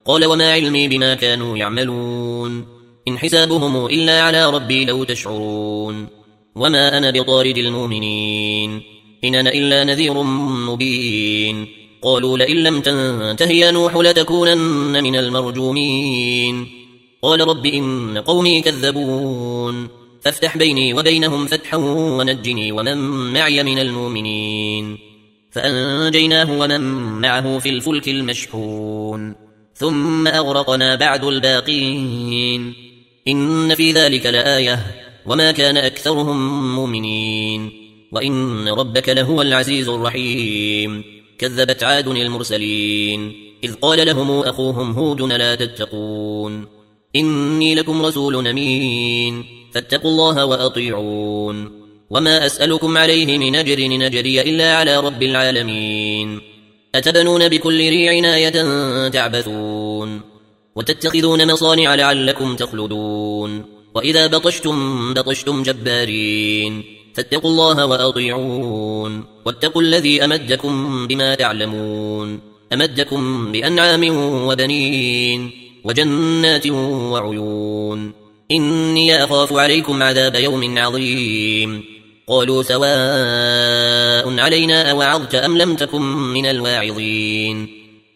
قال وما علمي بما كانوا يعملون إن حسابهم إلا على ربي لو تشعرون وما أنا بطارد المؤمنين إن أنا إلا نذير مبين قالوا لئن لم تنته يا نوح لتكونن من المرجومين قال رب إن قومي كذبون فافتح بيني وبينهم فتحا ونجني ومن معي من المؤمنين فأنجيناه ومن معه في الفلك المشحون ثم أغرقنا بعد الباقين إن في ذلك لآية وما كان أكثرهم مؤمنين وإن ربك لهو العزيز الرحيم كذبت عاد المرسلين إذ قال لهم أخوهم هود لا تتقون إني لكم رسول أمين فاتقوا الله وأطيعون وما أسألكم عليه من أجر نجري إلا على رب العالمين أتبنون بكل ريع آية تعبثون وتتخذون مصانع لعلكم تخلدون وإذا بطشتم جبارين فاتقوا الله وأطيعون واتقوا الذي أمدكم بما تعلمون أمدكم بأنعام وبنين وجنات وعيون إني أخاف عليكم عذاب يوم عظيم قالوا سواء علينا أوعظت أم لم تكن من الواعظين